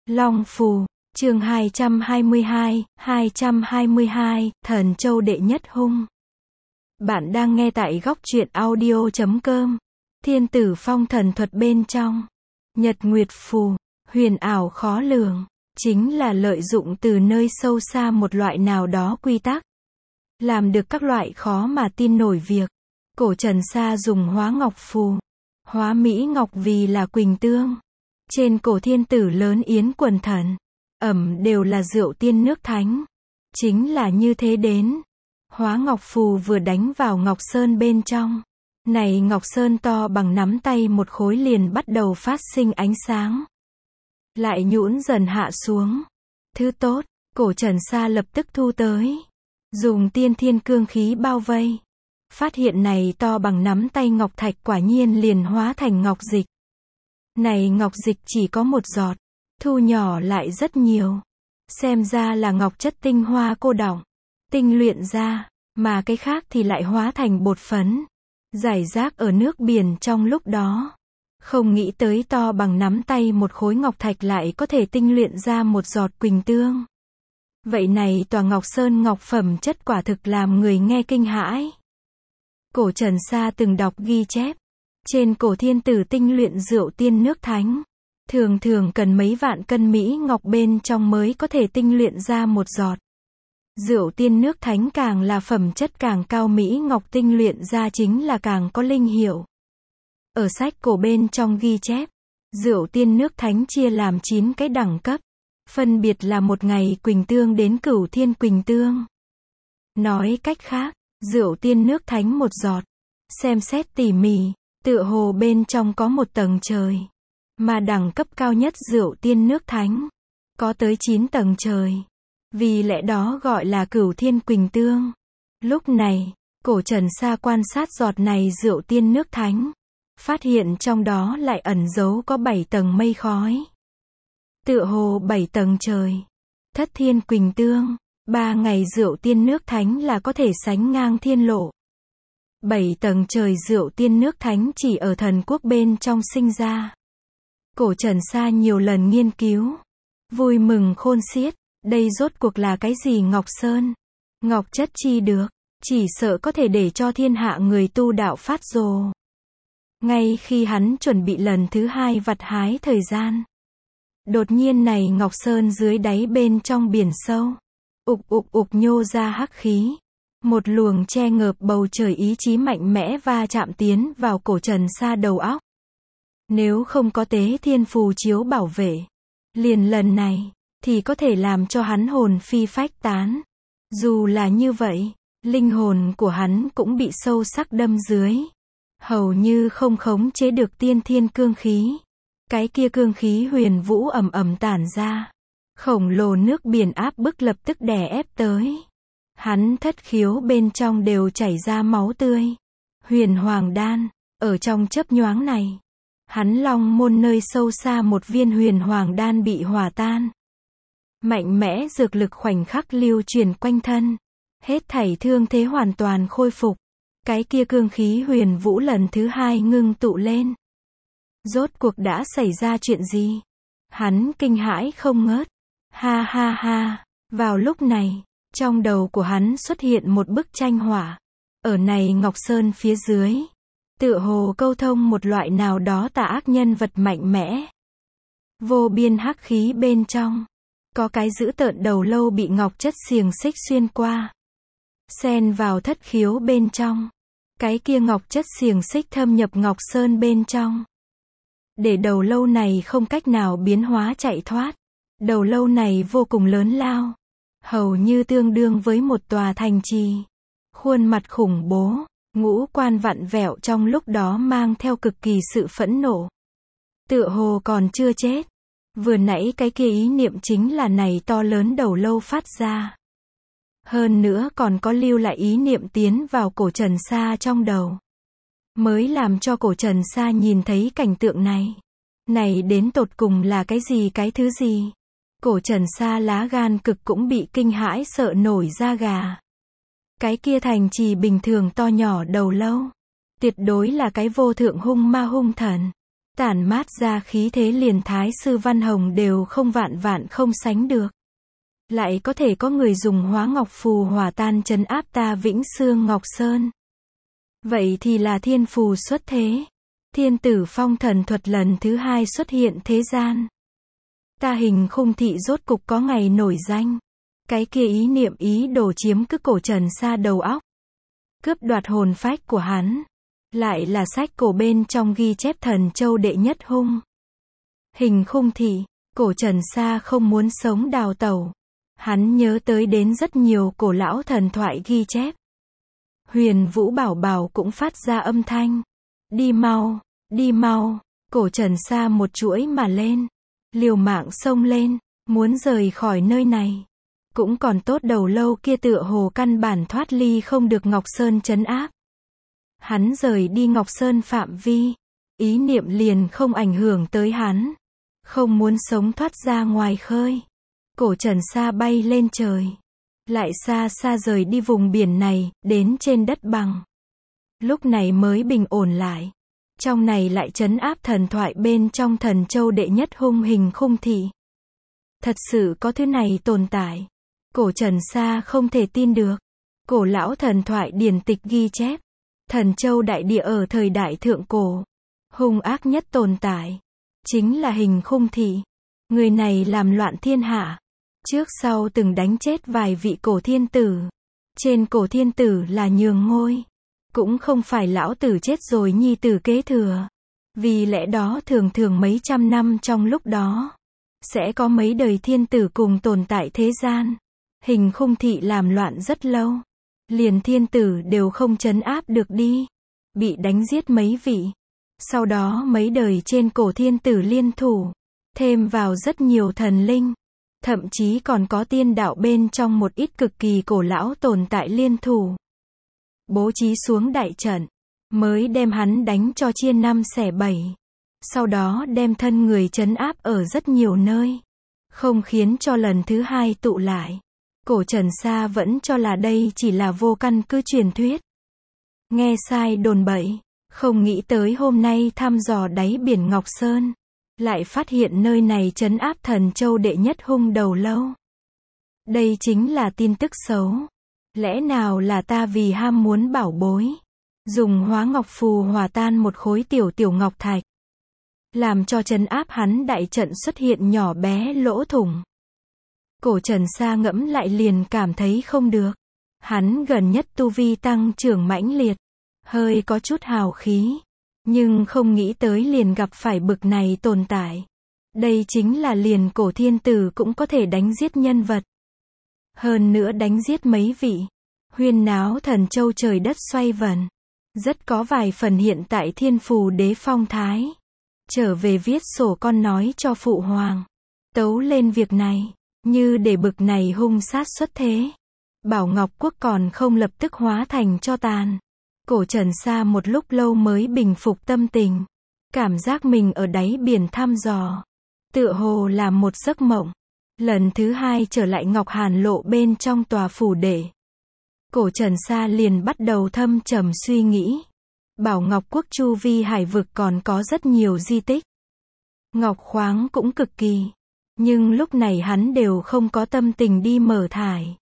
Long Phù, chương 222, Thần Châu đệ nhất hung. Bạn đang nghe tại góc truyện audio.com. Thiên tử phong thần thuật bên trong. Nhật Nguyệt Phù, huyền ảo khó lường, chính là lợi dụng từ nơi sâu xa một loại nào đó quy tắc. Làm được các loại khó mà tin nổi việc. Cổ Trần Sa dùng hóa ngọc phù, hóa mỹ ngọc vì là quỳnh tương. Trên cổ thiên tử lớn yến quần thần, ẩm đều là rượu tiên nước thánh. Chính là như thế đến. Hóa ngọc phù vừa đánh vào ngọc sơn bên trong. Này ngọc sơn to bằng nắm tay một khối liền bắt đầu phát sinh ánh sáng. Lại nhũn dần hạ xuống. Thứ tốt, cổ Trần Sa lập tức thu tới. Dùng tiên thiên cương khí bao vây. Phát hiện này to bằng nắm tay ngọc thạch quả nhiên liền hóa thành ngọc dịch. Này ngọc dịch chỉ có một giọt, thu nhỏ lại rất nhiều. Xem ra là ngọc chất tinh hoa cô đọng, tinh luyện ra, mà cái khác thì lại hóa thành bột phấn, rải rác ở nước biển trong lúc đó. Không nghĩ tới to bằng nắm tay một khối ngọc thạch lại có thể tinh luyện ra một giọt quỳnh tương. Vậy này tòa ngọc sơn ngọc phẩm chất quả thực làm người nghe kinh hãi. Cổ Trần Sa từng đọc ghi chép. Trên cổ thiên tử tinh luyện rượu tiên nước thánh, thường thường cần mấy vạn cân mỹ ngọc bên trong mới có thể tinh luyện ra một giọt. Rượu tiên nước thánh càng là phẩm chất càng cao mỹ ngọc tinh luyện ra chính là càng có linh hiệu. Ở sách cổ bên trong ghi chép, rượu tiên nước thánh chia làm 9 cái đẳng cấp, phân biệt là một ngày quỳnh tương đến cửu thiên quỳnh tương. Nói cách khác, rượu tiên nước thánh một giọt, xem xét tỉ mỉ, tựa hồ bên trong có một tầng trời. Mà đẳng cấp cao nhất rượu tiên nước thánh, có tới 9 tầng trời. Vì lẽ đó gọi là cửu thiên quỳnh tương. Lúc này, cổ Trần Sa quan sát giọt này rượu tiên nước thánh. Phát hiện trong đó lại ẩn giấu có 7 tầng mây khói. Tựa hồ 7 tầng trời. Thất thiên quỳnh tương, 3 ngày rượu tiên nước thánh là có thể sánh ngang thiên lộ. 7 tầng trời rượu tiên nước thánh chỉ ở thần quốc bên trong sinh ra. Cổ Trần Sa nhiều lần nghiên cứu, vui mừng khôn xiết, đây rốt cuộc là cái gì ngọc sơn, ngọc chất chi được, chỉ sợ có thể để cho thiên hạ người tu đạo phát rồ. Ngay khi hắn chuẩn bị lần thứ 2 vặt hái thời gian, đột nhiên này ngọc sơn dưới đáy bên trong biển sâu, ục nhô ra hắc khí. Một luồng che ngợp bầu trời ý chí mạnh mẽ va chạm tiến vào cổ Trần Sa đầu óc. Nếu không có tế thiên phù chiếu bảo vệ, liền lần này, thì có thể làm cho hắn hồn phi phách tán. Dù là như vậy, linh hồn của hắn cũng bị sâu sắc đâm dưới. Hầu như không khống chế được tiên thiên cương khí. Cái kia cương khí huyền vũ ầm ầm tản ra. Khổng lồ nước biển áp bức lập tức đè ép tới. Hắn thất khiếu bên trong đều chảy ra máu tươi. Huyền hoàng đan, ở trong chớp nhoáng này, hắn long môn nơi sâu xa một viên huyền hoàng đan bị hòa tan. Mạnh mẽ dược lực khoảnh khắc lưu truyền quanh thân. Hết thảy thương thế hoàn toàn khôi phục. Cái kia cương khí huyền vũ lần thứ 2 ngưng tụ lên. Rốt cuộc đã xảy ra chuyện gì? Hắn kinh hãi không ngớt. Ha ha ha, vào lúc này, trong đầu của hắn xuất hiện một bức tranh họa. Ở này ngọc sơn phía dưới, tựa hồ câu thông một loại nào đó tà ác nhân vật mạnh mẽ. Vô biên hắc khí bên trong, có cái dữ tợn đầu lâu bị ngọc chất xiềng xích xuyên qua. Xen vào thất khiếu bên trong. Cái kia ngọc chất xiềng xích thâm nhập ngọc sơn bên trong. Để đầu lâu này không cách nào biến hóa chạy thoát. Đầu lâu này vô cùng lớn lao. Hầu như tương đương với một tòa thành trì. Khuôn mặt khủng bố, ngũ quan vặn vẹo trong lúc đó mang theo cực kỳ sự phẫn nộ. Tựa hồ còn chưa chết. Vừa nãy cái kia ý niệm chính là này to lớn đầu lâu phát ra. Hơn nữa còn có lưu lại ý niệm tiến vào cổ Trần Sa trong đầu. Mới làm cho cổ Trần Sa nhìn thấy cảnh tượng này. Này đến tột cùng là cái gì cái thứ gì? Cổ Trần Sa lá gan cực cũng bị kinh hãi sợ nổi da gà. Cái kia thành trì bình thường to nhỏ đầu lâu. Tuyệt đối là cái vô thượng hung ma hung thần. tản mát ra khí thế liền Thái sư Văn Hồng đều không vạn vạn không sánh được. Lại có thể có người dùng hóa ngọc phù hòa tan trấn áp ta Vĩnh Xương Ngọc Sơn. Vậy thì là thiên phù xuất thế. Thiên tử phong thần thuật lần thứ 2 xuất hiện thế gian. Ta Hình Khung Thị rốt cục có ngày nổi danh. Cái kia ý niệm ý đồ chiếm cứ cổ Trần Sa đầu óc, cướp đoạt hồn phách của hắn, lại là sách cổ bên trong ghi chép Thần Châu đệ nhất hung. Hình Khung Thị, cổ Trần Sa không muốn sống đào tẩu. Hắn nhớ tới đến rất nhiều cổ lão thần thoại ghi chép. Huyền Vũ Bảo Bảo cũng phát ra âm thanh. Đi mau, cổ Trần Sa một chuỗi mà lên. Liều mạng xông lên, muốn rời khỏi nơi này. Cũng còn tốt đầu lâu kia tựa hồ căn bản thoát ly không được Ngọc Sơn trấn áp. Hắn rời đi Ngọc Sơn phạm vi, ý niệm liền không ảnh hưởng tới hắn. Không muốn sống thoát ra ngoài khơi. Cổ Trần Sa bay lên trời. Lại xa xa rời đi vùng biển này, đến trên đất bằng. Lúc này mới bình ổn lại. Trong này lại trấn áp thần thoại bên trong Thần Châu đệ nhất hung Hình Khung Thị. Thật sự có thứ này tồn tại. Cổ Trần Sa không thể tin được. Cổ lão thần thoại điển tịch ghi chép. Thần Châu đại địa ở thời đại thượng cổ. Hung ác nhất tồn tại. Chính là Hình Khung Thị. Người này làm loạn thiên hạ. Trước sau từng đánh chết vài vị cổ thiên tử. Trên cổ thiên tử là nhường ngôi. Cũng không phải lão tử chết rồi nhi tử kế thừa. Vì lẽ đó thường thường mấy trăm năm trong lúc đó. Sẽ có mấy đời thiên tử cùng tồn tại thế gian. Hình Khung Thị làm loạn rất lâu. Liền thiên tử đều không trấn áp được đi. Bị đánh giết mấy vị. Sau đó mấy đời trên cổ thiên tử liên thủ. Thêm vào rất nhiều thần linh. Thậm chí còn có tiên đạo bên trong một ít cực kỳ cổ lão tồn tại liên thủ. Bố trí xuống đại trận. Mới đem hắn đánh cho chia năm xẻ bảy. Sau đó đem thân người trấn áp ở rất nhiều nơi. Không khiến cho lần thứ 2 tụ lại. Cổ Trần Sa vẫn cho là đây chỉ là vô căn cứ truyền thuyết. Nghe sai đồn bậy. Không nghĩ tới hôm nay thăm dò đáy biển Ngọc Sơn. Lại phát hiện nơi này trấn áp Thần Châu đệ nhất hung đầu lâu. Đây chính là tin tức xấu. Lẽ nào là ta vì ham muốn bảo bối. Dùng hóa ngọc phù hòa tan một khối tiểu ngọc thạch. Làm cho trấn áp hắn đại trận xuất hiện nhỏ bé lỗ thủng. Cổ Trần Sa ngẫm lại liền cảm thấy không được. Hắn gần nhất tu vi tăng trưởng mãnh liệt. Hơi có chút hào khí. Nhưng không nghĩ tới liền gặp phải bực này tồn tại. Đây chính là liền cổ thiên tử cũng có thể đánh giết nhân vật. Hơn nữa đánh giết mấy vị. Huyên náo Thần Châu trời đất xoay vần. Rất có vài phần hiện tại thiên phù đế phong thái. Trở về viết sổ con nói cho phụ hoàng. Tấu lên việc này. Như để bực này hung sát xuất thế. Bảo Ngọc Quốc còn không lập tức hóa thành tro tàn. Cổ Trần Sa một lúc lâu mới bình phục tâm tình. Cảm giác mình ở đáy biển thăm dò. Tựa hồ là một giấc mộng. Lần thứ 2 trở lại Ngọc Hàn Lộ bên trong tòa phủ đệ. Cổ Trần Sa liền bắt đầu thâm trầm suy nghĩ. Bảo Ngọc Quốc chu vi hải vực còn có rất nhiều di tích. Ngọc khoáng cũng cực kỳ. Nhưng lúc này hắn đều không có tâm tình đi mở thải.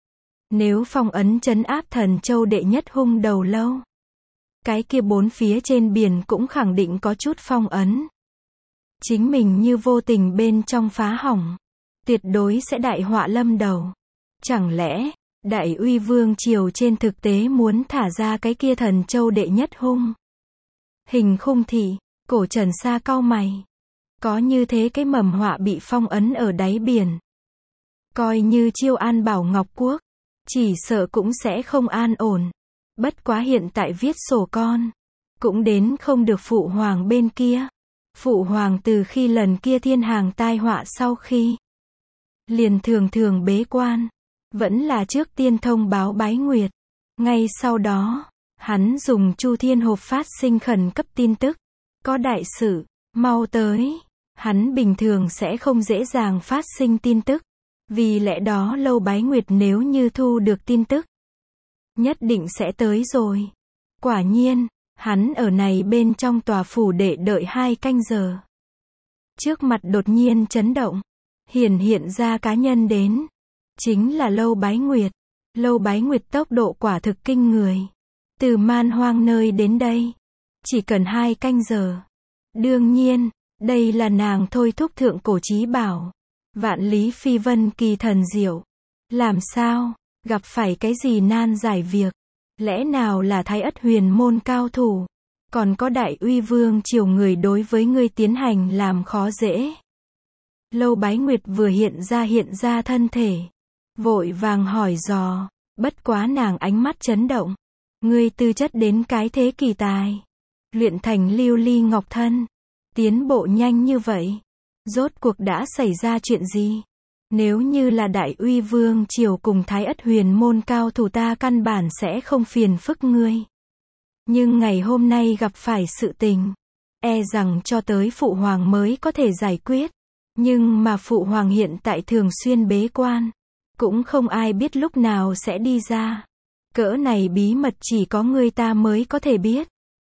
Nếu phong ấn trấn áp Thần Châu đệ nhất hung đầu lâu. Cái kia bốn phía trên biển cũng khẳng định có chút phong ấn. Chính mình như vô tình bên trong phá hỏng. Tuyệt đối sẽ đại họa lâm đầu. Chẳng lẽ, Đại Uy Vương Triều trên thực tế muốn thả ra cái kia Thần Châu đệ nhất hung. Hình Khung Thị, cổ Trần Sa cau mày. Có như thế cái mầm họa bị phong ấn ở đáy biển. Coi như chiêu an Bảo Ngọc Quốc. Chỉ sợ cũng sẽ không an ổn. Bất quá hiện tại viết sổ con. Cũng đến không được phụ hoàng bên kia. Phụ hoàng từ khi lần kia thiên hàng tai họa sau khi. Liền thường bế quan. Vẫn là trước tiên thông báo Bái Nguyệt. Ngay sau đó, hắn dùng Chu Thiên Hộp phát sinh khẩn cấp tin tức. Có đại sự, mau tới. Hắn bình thường sẽ không dễ dàng phát sinh tin tức. Vì lẽ đó Lâu Bái Nguyệt nếu như thu được tin tức. Nhất định sẽ tới rồi. Quả nhiên, Hắn ở này bên trong tòa phủ đệ đợi 2 canh giờ. Trước mặt đột nhiên chấn động. Hiện ra cá nhân đến. Chính là Lâu Bái Nguyệt. Lâu Bái Nguyệt tốc độ quả thực kinh người. Từ man hoang nơi đến đây. Chỉ cần 2 canh giờ. Đương nhiên, đây là nàng thôi thúc thượng cổ chí bảo. Vạn lý phi vân kỳ thần diệu. Làm sao? Gặp phải cái gì nan giải việc? Lẽ nào là Thái Ất huyền môn cao thủ? Còn có đại uy vương triều người đối với ngươi tiến hành làm khó dễ. Lâu Bái Nguyệt vừa hiện ra thân thể. Vội vàng hỏi dò. Bất quá nàng ánh mắt chấn động. Ngươi tư chất đến cái thế kỳ tài. Luyện thành lưu ly ngọc thân. Tiến bộ nhanh như vậy. Rốt cuộc đã xảy ra chuyện gì? Nếu như là đại uy vương triều cùng Thái Ất huyền môn cao thủ ta căn bản sẽ không phiền phức ngươi. Nhưng ngày hôm nay gặp phải sự tình. E rằng cho tới phụ hoàng mới có thể giải quyết. Nhưng mà phụ hoàng hiện tại thường xuyên bế quan. Cũng không ai biết lúc nào sẽ đi ra. Cỡ này bí mật chỉ có ngươi ta mới có thể biết.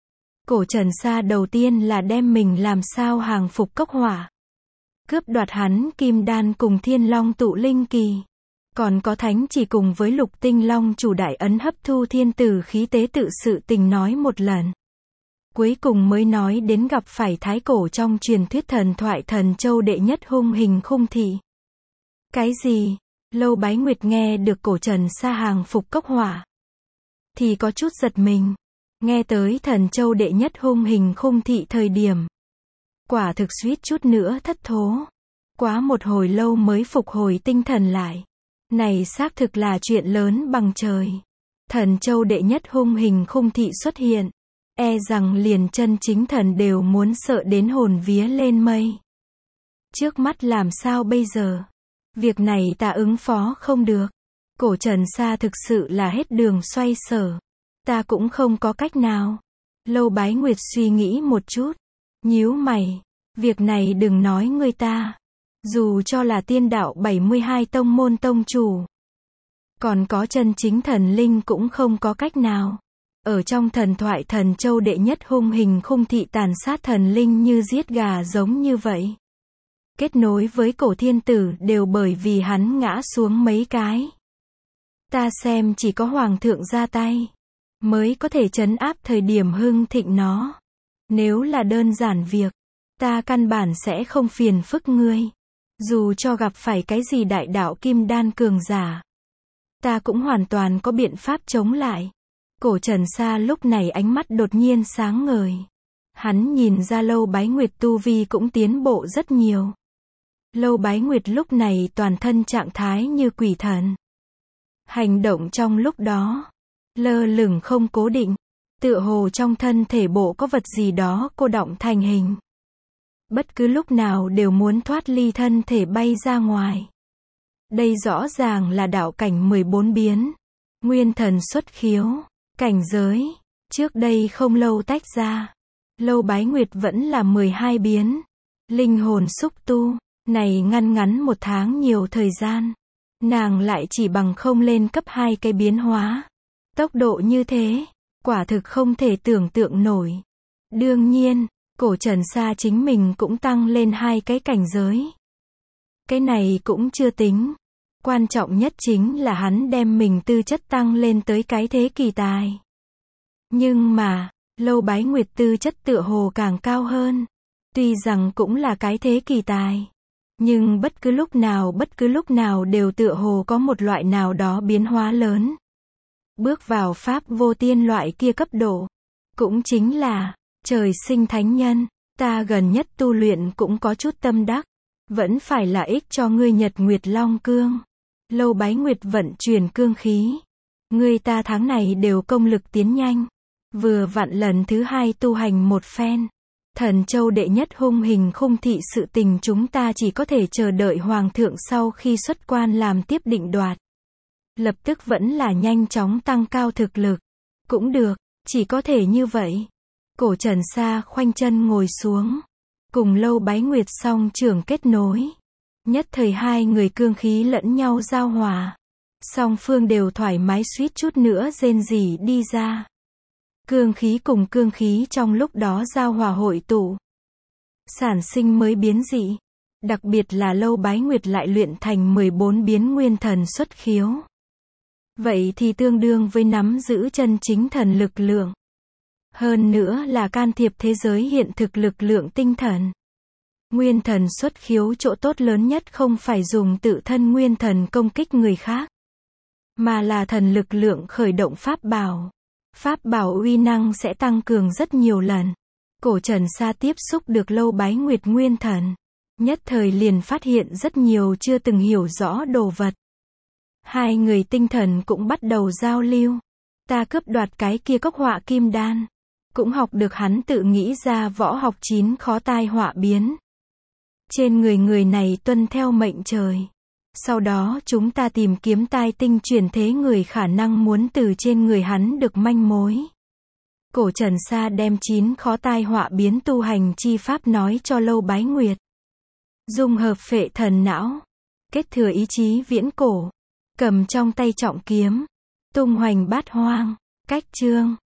Cổ Trần Sa đầu tiên là đem mình làm sao hàng phục cốc hỏa. Cướp đoạt hắn kim đan cùng thiên long tụ linh kỳ. Còn có thánh chỉ cùng với lục tinh long chủ đại ấn hấp thu thiên tử khí tế tự sự tình nói một lần. Cuối cùng mới nói đến gặp phải thái cổ trong truyền thuyết thần thoại Thần Châu đệ nhất hung hình khung thị. Cái gì? Lâu Bái Nguyệt nghe được Cổ Trần Sa hàng phục cốc hỏa. Thì có chút giật mình. Nghe tới Thần Châu đệ nhất hung hình khung thị thời điểm. Quả thực suýt chút nữa thất thố. Quá một hồi lâu mới phục hồi tinh thần lại. Này xác thực là chuyện lớn bằng trời. Thần Châu đệ nhất hung hình khung thị xuất hiện. E rằng liền chân chính thần đều muốn sợ đến hồn vía lên mây. Trước mắt làm sao bây giờ? Việc này ta ứng phó không được. Cổ Trần Sa thực sự là hết đường xoay sở. Ta cũng không có cách nào. Lâu Bái Nguyệt suy nghĩ một chút. Nhíu mày. Việc này đừng nói người ta. Dù cho là tiên đạo 72 tông môn tông chủ. Còn có chân chính thần linh cũng không có cách nào. Ở trong thần thoại Thần Châu đệ nhất hung hình khung thị tàn sát thần linh như giết gà giống như vậy. Kết nối với cổ thiên tử đều bởi vì hắn ngã xuống mấy cái. Ta xem chỉ có hoàng thượng ra tay. Mới có thể trấn áp thời điểm hưng thịnh nó. Nếu là đơn giản việc. Ta căn bản sẽ không phiền phức ngươi. Dù cho gặp phải cái gì đại đạo kim đan cường giả. Ta cũng hoàn toàn có biện pháp chống lại. Cổ Trần Sa lúc này ánh mắt đột nhiên sáng ngời. Hắn nhìn ra Lâu Bái Nguyệt tu vi cũng tiến bộ rất nhiều. Lâu Bái Nguyệt lúc này toàn thân trạng thái như quỷ thần. Hành động trong lúc đó. Lơ lửng không cố định. Tựa hồ trong thân thể bộ có vật gì đó cô đọng thành hình. Bất cứ lúc nào đều muốn thoát ly thân thể bay ra ngoài. Đây rõ ràng là đạo cảnh 14 biến. Nguyên thần xuất khiếu. Cảnh giới. Trước đây không lâu tách ra. Lâu Bái Nguyệt vẫn là 12 biến. Linh hồn xúc tu. Này ngắn 1 tháng nhiều thời gian. Nàng lại chỉ bằng không lên cấp 2 cái biến hóa. Tốc độ như thế. Quả thực không thể tưởng tượng nổi. Đương nhiên. Cổ Trần Sa chính mình cũng tăng lên 2 cái cảnh giới. Cái này cũng chưa tính. Quan trọng nhất chính là hắn đem mình tư chất tăng lên tới cái thế kỳ tài. Nhưng mà, Lâu Bái Nguyệt tư chất tựa hồ càng cao hơn. Tuy rằng cũng là cái thế kỳ tài. Nhưng bất cứ lúc nào đều tựa hồ có một loại nào đó biến hóa lớn. Bước vào pháp vô tiên loại kia cấp độ. Cũng chính là trời sinh thánh nhân. Ta gần nhất tu luyện cũng có chút tâm đắc. Vẫn phải là ích cho ngươi Nhật Nguyệt Long Cương. Lâu Bái Nguyệt vận chuyển cương khí. Ngươi ta tháng này đều công lực tiến nhanh. Vừa vặn lần thứ 2 tu hành một phen. Thần Châu đệ nhất hung hình khung thị sự tình chúng ta chỉ có thể chờ đợi hoàng thượng sau khi xuất quan làm tiếp định đoạt. Lập tức vẫn là nhanh chóng tăng cao thực lực. Cũng được, chỉ có thể như vậy. Cổ Trần Sa khoanh chân ngồi xuống. Cùng Lâu Bái Nguyệt song trưởng kết nối. Nhất thời hai người cương khí lẫn nhau giao hòa. Song phương đều thoải mái suýt chút nữa rên rỉ đi ra. Cương khí cùng cương khí trong lúc đó giao hòa hội tụ, sản sinh mới biến dị. Đặc biệt là Lâu Bái Nguyệt lại luyện thành 14 biến nguyên thần xuất khiếu. Vậy thì tương đương với nắm giữ chân chính thần lực lượng. Hơn nữa là can thiệp thế giới hiện thực lực lượng tinh thần. Nguyên thần xuất khiếu chỗ tốt lớn nhất không phải dùng tự thân nguyên thần công kích người khác, mà là thần lực lượng khởi động pháp bảo. Pháp bảo uy năng sẽ tăng cường rất nhiều lần. Cổ Trần Sa tiếp xúc được Lâu Bái Nguyệt nguyên thần, nhất thời liền phát hiện rất nhiều chưa từng hiểu rõ đồ vật. Hai người tinh thần cũng bắt đầu giao lưu. Ta cướp đoạt cái kia cốc họa kim đan, cũng học được hắn tự nghĩ ra võ học 9 khó tai họa biến. Trên người người này tuân theo mệnh trời. Sau đó chúng ta tìm kiếm tai tinh chuyển thế người khả năng muốn từ trên người hắn được manh mối. Cổ Trần Sa đem 9 khó tai họa biến tu hành chi pháp nói cho Lâu Bái Nguyệt. Dung hợp phệ thần não, kết thừa ý chí viễn cổ, cầm trong tay trọng kiếm, tung hoành bát hoang, cách chương.